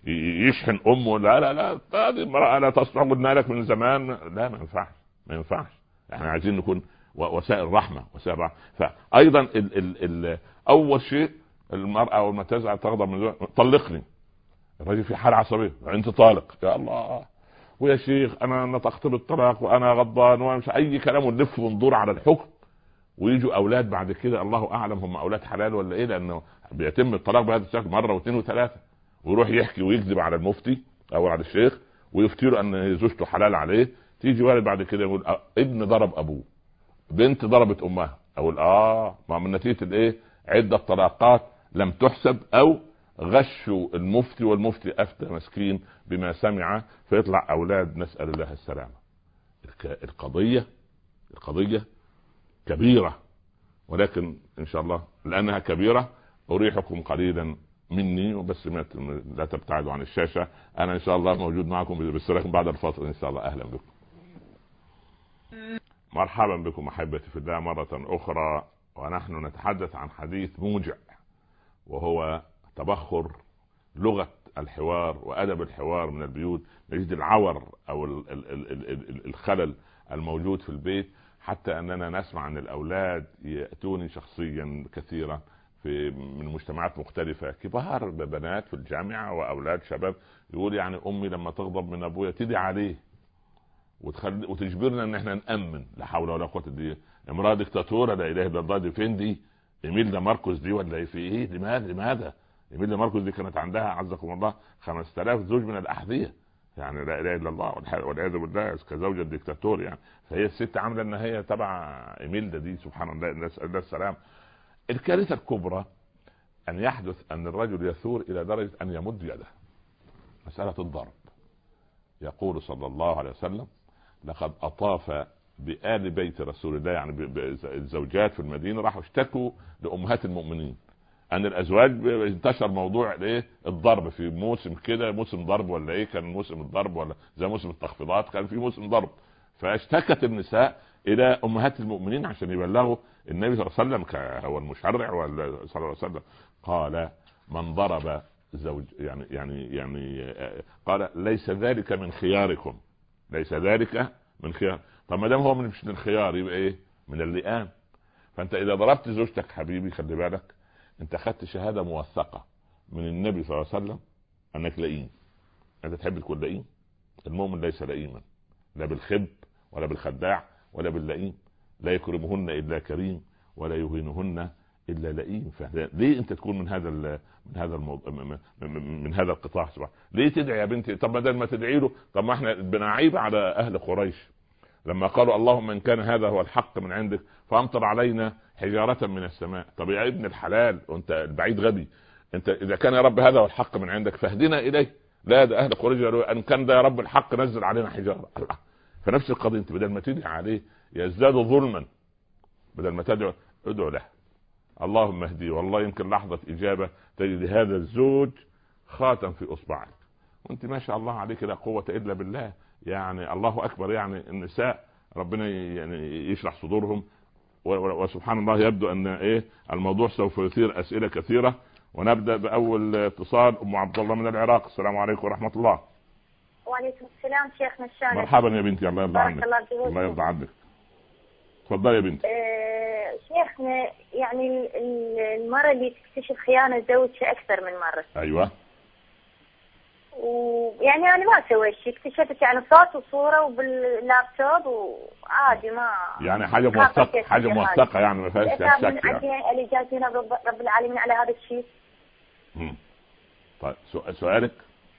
يشحن امه لا لا لا هذه المرأة لا تصلح قلنا لك من زمان، لا ما ينفعش ما ينفعش. احنا عايزين نكون وسائل رحمه وسائل رحمة. فايضا ال ال ال اول شيء المرأة اول ما تزعل تغضب من طلقني. الراجل في حالة عصبية انت طالق يا الله ويا شيخ انا نطقت بالطلاق وانا غضبان ومش اي كلام ونلف وندور على الحكم. ويجوا اولاد بعد كده الله اعلم هم اولاد حلال ولا ايه، لانه بيتم الطلاق بهذا الشكل مره واثنين وثلاثه، ويروح يحكي ويكذب على المفتي او على الشيخ ويفتروا ان زوجته حلال عليه، تيجي والد بعد كده يقول ابن ضرب ابوه، بنت ضربت امها، اقول اه ما من نتيجه الايه؟ عده طلاقات لم تحسب، او غشوا المفتي والمفتي افتى مسكين بما سمع، فيطلع اولاد نسال الله السلامه. القضيه القضيه كبيره، ولكن ان شاء الله لانها كبيره اريحكم قليلا مني وبس، لا تبتعدوا عن الشاشه. انا ان شاء الله موجود معكم باستراحه بعد الفاصل ان شاء الله. اهلا بكم، مرحبا بكم احبتي في الله مره اخرى، ونحن نتحدث عن حديث موجع، وهو تبخر لغه الحوار وادب الحوار من البيوت. نجد العور او الخلل الموجود في البيت، حتى اننا نسمع عن الاولاد ياتوني شخصيا كثيرا في من مجتمعات مختلفه، كبار بنات في الجامعه واولاد شباب، يقول يعني امي لما تغضب من ابويا تدعي عليه وتخلي وتجبرنا ان احنا نامن. لا حول ولا قوه الا بالله. امراه دكتاتوره لا اله الا الله، دي فين دي؟ ايميلدا ماركوس دي ولا في ايه؟ لماذا لماذا ايميلدا ماركوس دي كانت عندها عزكم الله خمسة آلاف زوج من الاحذيه، يعني لا اله الا الله والعياذ بالله كزوجة دكتاتور يعني. فهي الست عامله ان هي تبع ايميلدا دي، سبحان الله نسال الله السلام. الكارثه الكبرى ان يحدث ان الرجل يثور الى درجه ان يمد يده. مساله الضرب، يقول صلى الله عليه وسلم لقد اطاف بآل بيت رسول الله، يعني الزوجات في المدينه راحوا اشتكوا لامهات المؤمنين ان الازواج انتشر موضوع الايه؟ الضرب في موسم كده، موسم ضرب ولا ايه؟ كان موسم الضرب ولا زي موسم التخفيضات، كان في موسم ضرب. فاشتكت النساء الى امهات المؤمنين عشان يبلغوا النبي صلى الله عليه وسلم، هو المشرع ولا صلى الله عليه وسلم. قال من ضرب زوج يعني يعني يعني قال ليس ذلك من خياركم، ليس ذلك من خيار. طب ما دام هو مش من الخيار يبقى ايه؟ من اللئام. فانت اذا ضربت زوجتك حبيبي خلي بالك، انت خدت شهاده موثقه من النبي صلى الله عليه وسلم انك لئيم. انت تحب تكون لئيم؟ المؤمن ليس لئيما، لا بالخب ولا بالخداع ولا باللئيم. لا يكرمهن الا كريم ولا يهينهن الا لئيم. فليه انت تكون من هذا من هذا الموضوع من هذا القطاع سبحانه؟ ليه تدعي يا بنتي؟ طب بدل ما تدعي له، طب ما احنا بنعيب على اهل قريش لما قالوا اللهم ان كان هذا هو الحق من عندك فامطر علينا حجارة من السماء. طب يا ابن الحلال وانت البعيد غبي، انت اذا كان يا رب هذا هو الحق من عندك فاهدنا اليه. لا ده اهل قريش قالوا ان كان ده يا رب الحق نزل علينا حجارة. فنفس القضية، انت بدل ما تدعي عليه يزداد ظلما، بدل ما تدعو ادعو له اللهم اهديه. والله يمكن لحظة اجابة تجد هذا الزوج خاتم في اصبعك وانت ما شاء الله عليك لا قوة الا بالله، يعني الله اكبر. يعني النساء ربنا يعني يشرح صدورهم، وسبحان الله يبدو ان ايه الموضوع سوف يثير اسئله كثيره. ونبدا باول اتصال. ام عبد الله من العراق، السلام عليكم ورحمه الله. وعليكم السلام شيخنا الشامل. مرحبا يا بنتي، الله يرضى عنك. الله يرضى عنك، تفضلي يا بنتي. أه شيخنا، يعني المرة اللي تكتشف خيانة زوجها أكثر من مرة. أيوة. ويعني أنا ما سويت شيء، اكتشفت يعني صوت وصورة وباللابتوب وعادي ما يعني حاجة موثقة، حاجة موثقة يعني ما فيهاش شك يعني. اللي جازينا رب العالمين على هذا الشيء. امم طيب سؤالك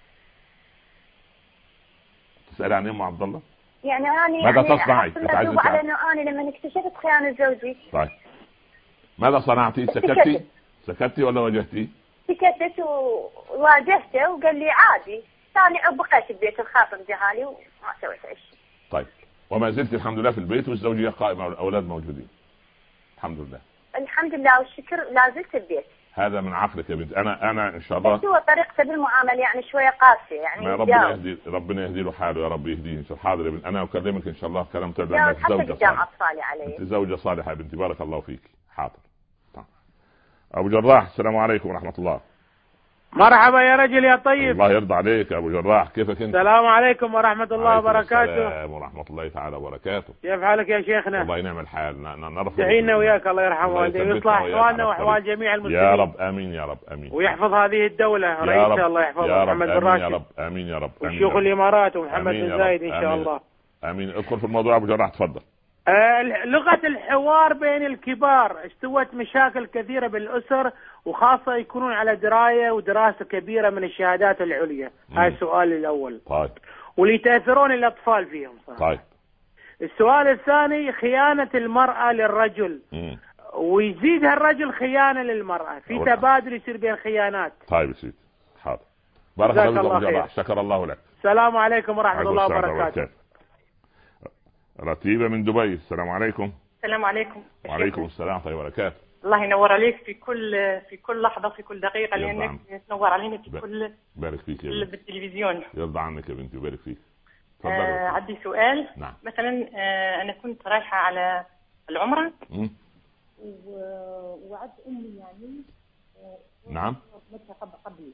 تسأل عن ايه ام عبد الله؟ يعني أنا ماذا يعني تصنعي؟ أتوب على إنه أنا لما اكتشفت خيانة زوجي. طيب ماذا صنعتي؟ سكتتي؟ سكتتي ولا واجهتي؟ سكتت وواجهته وقال لي عادي. ثاني بقيت البيت الخاطر جهالي وما سويت اي شيء. طيب وما زلت الحمد لله في البيت والزوجية قائمة والأولاد موجودين الحمد لله؟ الحمد لله والشكر لا زلت البيت. هذا من عقلك يا بنت. انا انا ان شاء الله بس هو طريقته بالمعامله يعني شويه قاسيه يعني. ربنا يهدي ربنا يهدي له حاله يا رب يهديه ان شاء الله. حاضر يا بنت، انا اكلمك ان شاء الله كلام تبع زوجة صالحه. انت زوجة صالحه يا بنتي، بارك الله فيك. حاضر. طيب. ابو جراح، السلام عليكم ورحمه الله. مرحبا يا رجل يا طيب. الله يرضى عليك يا ابو جراح، كيفك انت؟ السلام عليكم ورحمه الله وبركاته. السلام ورحمه الله تعالى وبركاته. كيف حالك يا شيخنا؟ الله ينعم الحال. نرفع دعينا وياك الله يرحمه والديك ويصلح احوالنا واحوال جميع المسلمين يا رب. امين يا رب. امين. ويحفظ هذه الدوله رئيسها الله يحفظه محمد بن راشد. يا رب. امين يا رب. وشيوخ الامارات ومحمد بن زايد ان شاء الله. امين. ادخل في الموضوع ابو جراح، تفضل. آه لغة الحوار بين الكبار استوت مشاكل كثيرة بالأسر، وخاصة يكونون على دراية ودراسة كبيرة من الشهادات العليا. هاي السؤال الأول. طيب. واللي يتاثرون الاطفال فيهم صراحة. طيب. السؤال الثاني خيانة المرأة للرجل، مم. ويزيدها الرجل خيانة للمرأة، في تبادل يصير بين خيانات. طيب يا سيدي حاضر. بارك الله فيك، شكر الله لك. السلام عليكم ورحمة الله وبركاته. رتيبة من دبي، السلام عليكم. السلام عليكم. وعليكم السلام ورحمة الله وبركاته. الله ينور عليك في كل في كل لحظة في كل دقيقة، لأنك تنور علينا في كل بارك فيك كل بالتلفزيون. يرضى عنك يا بنتي وبارك فيك. آه عندي سؤال. نعم. مثلا آه أنا كنت رايحة على العمرة ووعدت أمي يعني آه نعم قبل قبلي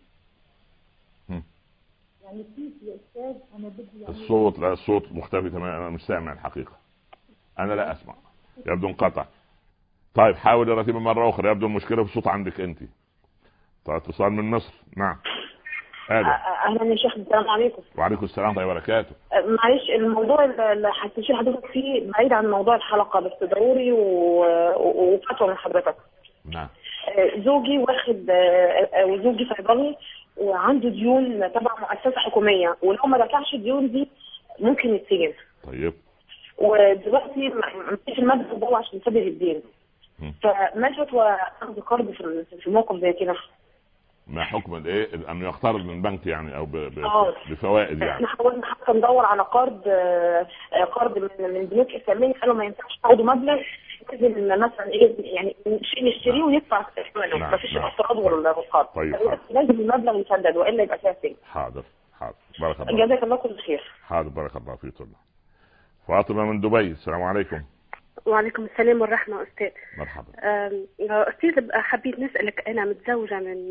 يعني كيف يا أستاذ أنا بدي يعني الصوت لا الصوت مختفي تماما، أنا مش سامع الحقيقة، أنا لا أسمع، يبدو انقطع. طيب حاول يا رتيبة مرة أخرى، يبدو المشكلة في الصوت عندك أنت. طيب اتصال من مصر. نعم. اهلا يا شيخ، السلام عليكم. وعليكم السلام ورحمه الله وبركاته. معلش الموضوع اللي هتشير حضرتك فيه بعيد عن موضوع الحلقه، بس ضروري وفتوى من حضرتك. نعم. زوجي واخد وزوجي صيدلي وعنده ديون تبع مؤسسه حكوميه، ولو ما دفعش الديون دي ممكن يتسجن. طيب. ودلوقتي مفيش المبلغ ده عشان يسدد الدين. فما الفتوى اخذ قرض في الموقف زي كده؟ ما حكم الايه انه يقترض من بنك يعني او ب... ب... أوه. بفوائد يعني؟ احنا حاولنا حتى ندور على قرض قرض من من بنوك اسلاميه، قالوا ما ينفعش تاخدوا مبلغ لازم مثلا ايه يعني شيء نشتريه وندفع ثمنه، نعم. ما فيش نعم. اقتراض ولا قرض. طيب. لازم المبلغ يسدد والا يبقى ساسي. حاضر حاضر بارك الله. جزاك الله كل خير. حاضر بارك الله فيك. الله. فاطمه من دبي، السلام عليكم. وعليكم السلام والرحمة أستاذ. مرحبا. أستاذ حبيت نسألك، أنا متزوجة من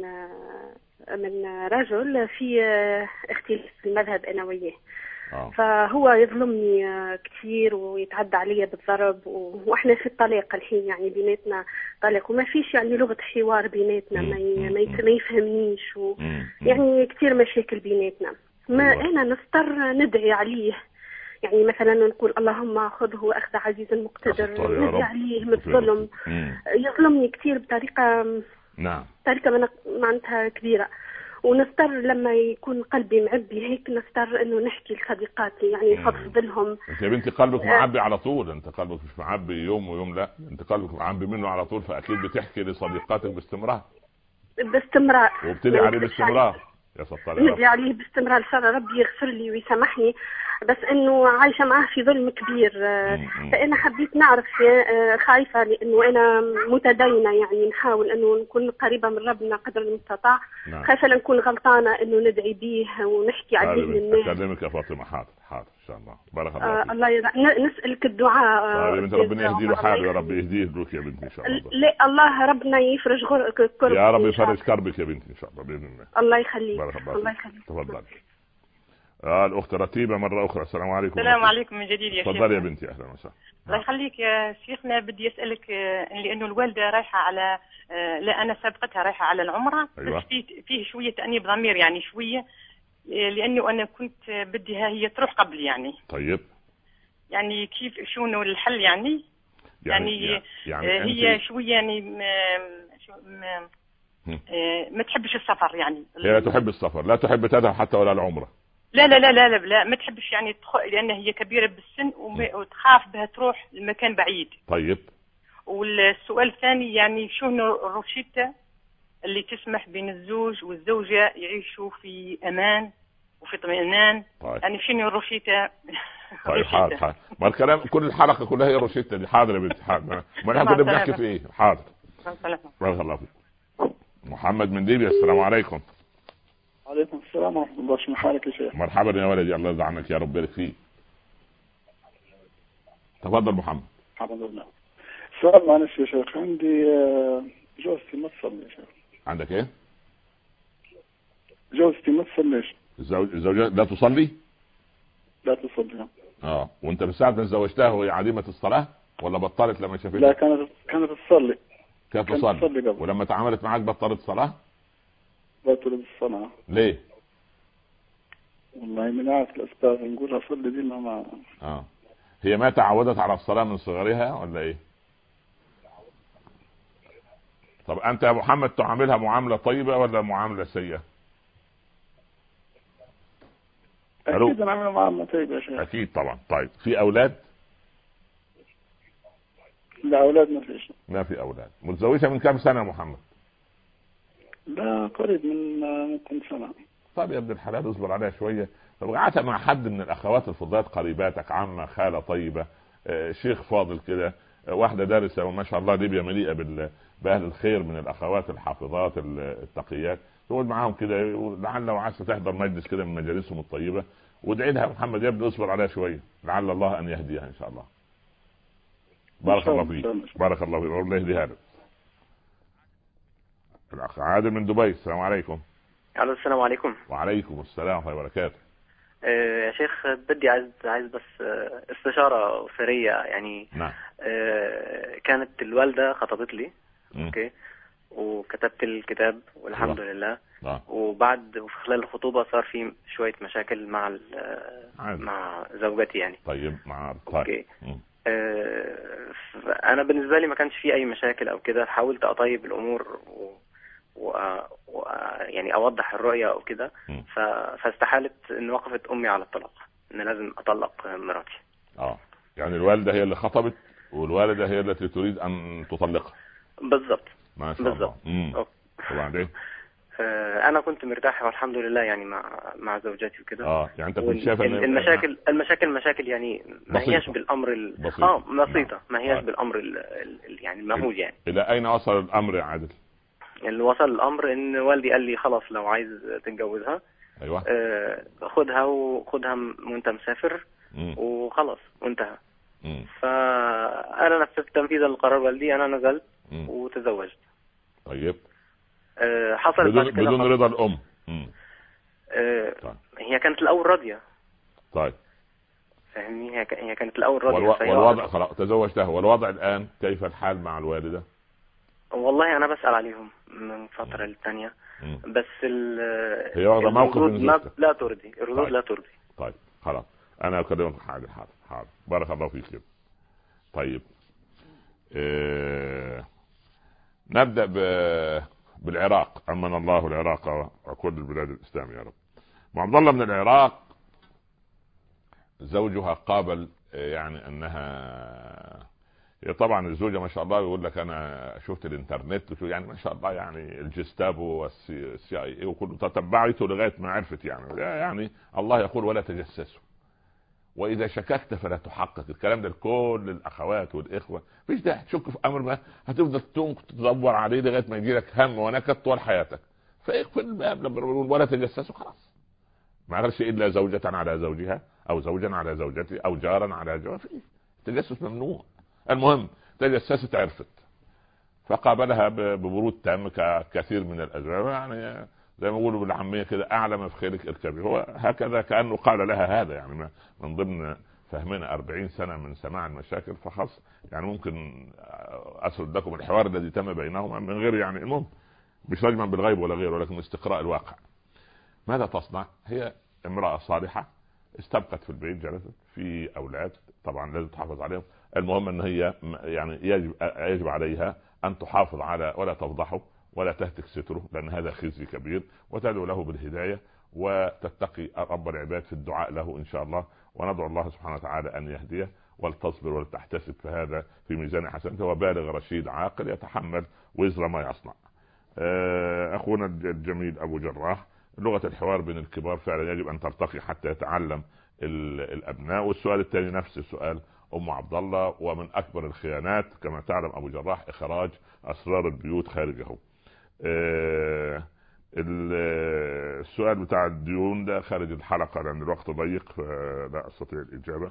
من رجل في اختلاف في المذهب أنا وياه. آه. فهو يظلمني كثير ويتعدى علي بالضرب، وإحنا في الطلاق الحين يعني بيناتنا طلاق، وما فيش يعني لغة حوار بيناتنا، ما ما يفهمنيش و... يعني كثير مشاكل بيناتنا. ما أنا نضطر ندعي عليه، يعني مثلا نقول اللهم خذه أخذ عزيز مقتدر، ندعي عليه من الظلم. يظلمني كثير بطريقة نعم طريقة معناتها كبيرة، ونضطر لما يكون قلبي معبي هيك نضطر انه نحكي لصديقاتي يعني نفضفض لهم. انت يا بنتي قلبك معبي على طول، انت قلبك مش معبي يوم ويوم، لا انت قلبك معبي منه على طول، فاكيد بتحكي لصديقاتك باستمرار باستمرار وبتدعي عليه باستمرار. يا ستار يا رب. ندعي عليه باستمرار ان شاء الله ربي يغفر لي ويسامحني، بس انه عايشه معاه في ظلم كبير. فانا حبيت نعرف، خايفه لانه انا متدينه يعني نحاول انه نكون قريبه من ربنا قدر المستطاع. نعم. خايفه نكون غلطانه انه ندعي به ونحكي عليه للناس. اكلمك يا فاطمه. حاضر حاضر ان شاء الله بارك الله فيك. آه الله يرضى. نسالك الدعاء. طيب انت ربنا يهدي له حاله، يا رب يهديه لك يا بنتي ان شاء الله. لا الله ربنا يفرج كربك يا رب يفرج كربك يا بنتي ان شاء الله باذن الله. الله يخليك. الله يخليك. تفضل. آه الأخت رتيبة مرة أخرى، السلام عليكم. السلام عليكم من جديد يا شيخ. تفضل يا بنتي. أهلا وسهلا. الله يخليك يا شيخنا، بدي أسألك لأنه الوالدة رايحة على لا أنا سابقتها رايحة على العمرة. أيوة. بس فيه فيه شوية تأنيب ضمير يعني شوية، لأنه أنا كنت بديها هي تروح قبل يعني. طيب. يعني كيف شنو الحل يعني؟ يعني, يعني, يعني هي شوية يعني ما ما, ما تحبش السفر يعني. هي لا تحب السفر، لا تحب تذهب حتى ولا العمرة. لا لا لا لا لا, لا ما تحبش يعني تخ... لأن هي كبيرة بالسن وتخاف بها تروح لمكان بعيد. طيب. والسؤال الثاني يعني شنو الروشتة اللي تسمح بين الزوج والزوجة يعيشوا في أمان وفي اطمئنان. طيب. يعني شنو الروشتة؟ طيب حاضر حاضر. ما الكلام كل الحلقة كلها هي روشتة دي. حاضر يا بنتي حاضر. ما احنا كنا بنحكي في ايه؟ حاضر. بارك الله فيك. محمد من ليبيا، السلام عليكم. وعليكم السلام ورحمة الله. شنو حالك يا شيخ؟ مرحبا يا ولدي، الله يرضى عنك يا رب بارك فيك. تفضل محمد. الحمد لله. سؤال معلش يا شيخ، عندي جوزتي ما تصلي يا شيخ. عندك ايه؟ جوزتي ما تصليش. الزوجة لا تصلي؟ لا تصلي. اه وانت من ساعة ما تزوجتها وهي عديمة الصلاة ولا بطلت لما شافتك؟ لا كانت كانت تصلي. كانت تصلي. ولما تعاملت معك بطلت صلاة؟ بطلت الصلاة. ليه؟ والله من عارف الأسباب، نقولها صلي دي ما اه هي ما تعودت على الصلاة من صغرها ولا ايه؟ طب انت يا محمد تعاملها معاملة طيبة ولا معاملة سيئة؟ اكيد نعمل معامله طيبه يا شيخ. اكيد طبعا. طيب في اولاد؟ لا اولاد ما فيش. ما في اولاد. متزوجه من كم سنه يا محمد؟ لا قريب من ممكن سنه. طيب يا ابن الحلال اصبر عليها شويه. طب قعدت مع حد من الاخوات الفضلات قريباتك، عمه، خاله طيبه، آه، شيخ فاضل كده، آه، واحده دارسه وما شاء الله ليبيا مليئه بال باهل الخير من الاخوات الحافظات التقيات، تقعد معاهم كده لعل وعسى تحضر مجلس كده من مجالسهم الطيبه وادعي لها محمد يا ابني اصبر عليها شويه لعل الله ان يهديها ان شاء الله. بارك الله فيك. بارك الله فيك. والله يهديها لك. الاخ عادل من دبي. السلام عليكم. الو السلام عليكم. وعليكم السلام ورحمه الله وبركاته. آه يا شيخ بدي عايز عايز بس آه استشاره اسريه يعني. نعم. آه كانت الوالده خطبت لي. م. اوكي. وكتبت الكتاب والحمد الله. لله. آه. وبعد وفي خلال الخطوبه صار في شويه مشاكل مع مع زوجتي يعني. طيب مع طيب. اوكي. آه انا بالنسبه لي ما كانش في اي مشاكل او كده، حاولت اطيب الامور و... و... و... يعني اوضح الرؤيه او كده، ف... فاستحالت ان وقفت امي على الطلاق، ان لازم اطلق مراتي. اه يعني الوالده هي اللي خطبت والوالده هي التي تريد ان تطلقها. بالضبط. ما شاء الله. امم وبعدين انا كنت مرتاح والحمد لله يعني مع مع زوجتي وكده. اه يعني انت كنت شايف ان المشاكل المشاكل مشاكل يعني ما هياش بالامر ال... بسيطة. اه بسيطه. ما هياش آه. بالامر ال... ال... يعني المهول يعني. الى اين وصل الامر يا عادل؟ اللي وصل الامر ان والدي قال لي خلاص لو عايز تتجوزها ايوه آه خدها وخدها وانت مسافر م. وخلاص وانتهى. م. فانا نفذت تنفيذا لقرار والدي، انا نزلت م. وتزوجت. طيب آه حصلت بدون, بدون رضا الام. آه طيب. هي كانت الاول راضيه. طيب فاهمني. هي هي كانت الاول راضيه. والو... والوضع خلاص تزوجتها، والوضع الان كيف الحال مع الوالده؟ والله انا بسأل عليهم من فترة للتانية بس ال هي واخده موقف من زوجتك لا ترضي الردود. طيب. لا ترضي. طيب خلاص انا اكلمك. حاضر حاضر حاضر. بارك الله فيك كده. طيب إيه... نبدأ ب... بالعراق. امن الله العراق وكل البلاد الاسلاميه يا رب. عبد الله من العراق زوجها قابل يعني انها طبعا الزوجه ما شاء الله يقول لك انا شفت الانترنت يعني ما شاء الله يعني الجستابو والسي اي اي وكله تتبعته لغايه ما عرفت يعني يعني الله يقول ولا تجسسوا واذا شككت فلا تحقق. الكلام ده لكل الاخوات والاخوه. مفيش داعي تشك في امر ما هتفضل تدور عليه لغايه ما يجي لك هم ونكد طول حياتك. فاقفل الباب لما يقول ولا تجسسوا خلاص. ما غيرش الا زوجة على زوجها او زوجا على زوجته او جارا على جار. التجسس ممنوع. المهم تجسست عرفت فقابلها ببرود تام كثير من الازواج يعني زي ما يقولوا بالعاميه كده اعلم في خيرك اركبي. هو هكذا كانه قال لها هذا يعني من ضمن فهمنا أربعين سنة من سماع المشاكل فخاص يعني ممكن اسرد لكم الحوار الذي تم بينهما من غير يعني المهم مش رجما بالغيب ولا غيره ولكن استقراء الواقع. ماذا تصنع؟ هي امرأة صالحة استبقت في البيت جلست في اولاد طبعا لازم تحافظ عليهم. المهم ان هي يعني يجب يجب عليها ان تحافظ على ولا تفضحه ولا تهتك ستره لان هذا خزي كبير وتدعو له بالهدايه وتتقي رب العباد في الدعاء له ان شاء الله وندعو الله سبحانه وتعالى ان يهديه ولتصبر ولتحتسب فهذا في ميزان حسناته وبالغ رشيد عاقل يتحمل وزر ما يصنع. اخونا الجميل ابو جراح لغه الحوار بين الكبار فعلا يجب ان ترتقي حتى يتعلم الابناء. والسؤال الثاني نفس السؤال ام عبد الله ومن اكبر الخيانات كما تعلم ابو جراح اخراج اسرار البيوت خارجه. آه السؤال بتاع الديون ده خارج الحلقه لان الوقت ضيق لا استطيع الاجابه.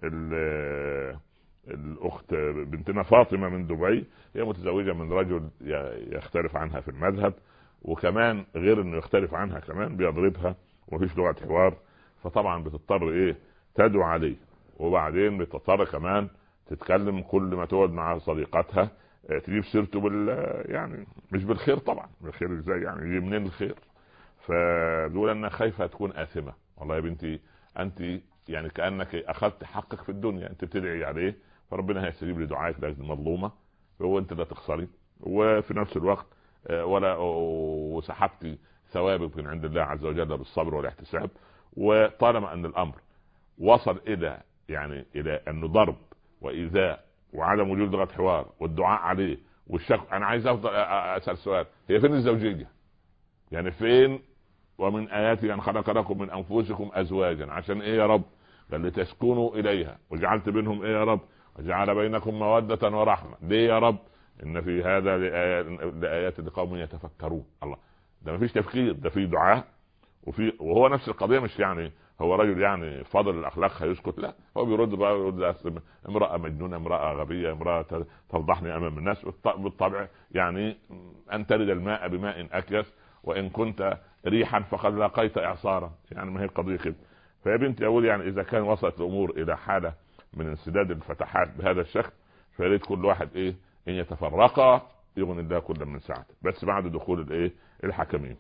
الاخت بنتنا فاطمه من دبي هي متزوجه من رجل يختلف عنها في المذهب وكمان غير انه يختلف عنها كمان بيضربها ومفيش لغه حوار فطبعا بتضطر ايه تدعو عليه وبعدين بتضطر كمان تتكلم كل ما تقعد مع صديقاتها تجيب سيرته بال يعني مش بالخير طبعا. بالخير ازاي يعني يجي منين الخير؟ فبيقول انها خايفه تكون آثمة. والله يا بنتي انت يعني كانك اخذت حقك في الدنيا انت بتدعي عليه فربنا هيستجيب لدعائك لأجل المظلومه وهو انت لا تخسري وفي نفس الوقت ولا وسحبتي ثوابك من عند الله عز وجل بالصبر والاحتساب وطالما ان الامر وصل الى يعني الى انه ضرب وايذاء وعدم وجود لغه حوار والدعاء عليه والشك، انا عايز افضل اسال سؤال، هي فين الزوجيه؟ يعني فين ومن اياته ان خلق لكم من انفسكم ازواجا، عشان ايه يا رب؟ قال لتسكنوا اليها وجعلت بينهم ايه يا رب؟ وجعل بينكم موده ورحمه. ليه يا رب؟ ان في هذا لآيات لقوم يتفكرون. الله، ده مفيش تفكير، ده في دعاء وفي وهو نفس القضيه، مش يعني هو رجل يعني فاضل الاخلاق هيسكت، لا هو بيرد بقى يرد امراه مجنونه، امراه غبيه، امراه تفضحني امام الناس. بالطبع يعني ان ترد الماء بماء اكيس وان كنت ريحا فقد لاقيت اعصارا، يعني ما هي القضيه كده. فيا بنتي اقول يعني اذا كان وصلت الامور الى حاله من انسداد الفتحات بهذا الشكل، فيريد كل واحد ايه ان يتفرقا يغني الله كل من ساعته، بس بعد دخول الايه الحكمين.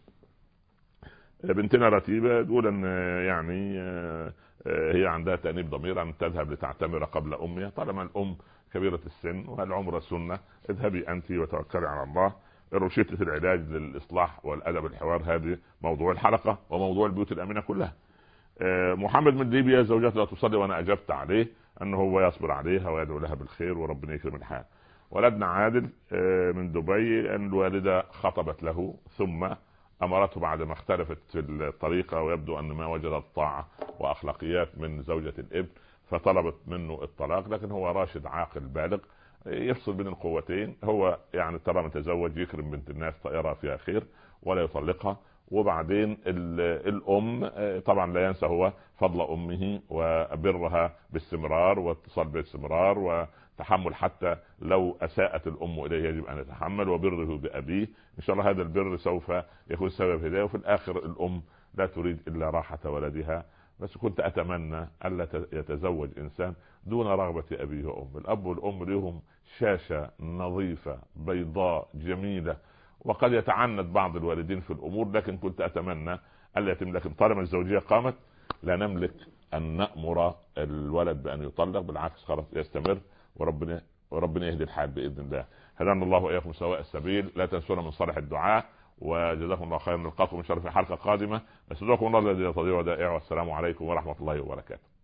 بنتنا رتيبه تقول ان يعني هي عندها تأنيب ضمير ان تذهب لتعتمر قبل امها، طالما الام كبيره السن والعمر سنه، اذهبي انت وتوكلي على الله. روشته العلاج للاصلاح والادب الحوار هذه موضوع الحلقه وموضوع البيوت الامنه كلها. محمد من ليبيا زوجته لا تصلي وانا اجبت عليه انه هو يصبر عليها ويدعو لها بالخير وربنا يكرم الحال. ولدنا عادل من دبي ان الوالده خطبت له ثم امرته بعد ما اختلفت في الطريقه ويبدو ان ما وجدت طاعه واخلاقيات من زوجة الابن فطلبت منه الطلاق، لكن هو راشد عاقل بالغ يفصل بين القوتين. هو يعني ترى متزوج يكرم بنت الناس يرى فيها خير ولا يطلقها. وبعدين الام طبعا لا ينسى هو فضل امه وبرها باستمرار واتصال باستمرار وتحمل، حتى لو اساءت الام اليه يجب ان يتحمل، وبره بابيه ان شاء الله هذا البر سوف يكون سبب هدايه. وفي الاخر الام لا تريد الا راحه ولدها. بس كنت اتمنى الا يتزوج انسان دون رغبه ابيه وامه. الاب والام لهم شاشه نظيفه بيضاء جميله، وقد يتعنت بعض الوالدين في الامور، لكن كنت اتمنى الا يتم. لكن طالما الزوجيه قامت لا نملك ان نامر الولد بان يطلق، بالعكس خلاص يستمر وربنا وربنا يهدي الحال باذن الله. هدانا الله واياكم سواء السبيل. لا تنسونا من صالح الدعاء، وجزاكم الله خيرا. نلقاكم ان شاء الله في حلقه قادمه. استودعكم الله الذي لا تضيع ودائعه، والسلام عليكم ورحمه الله وبركاته.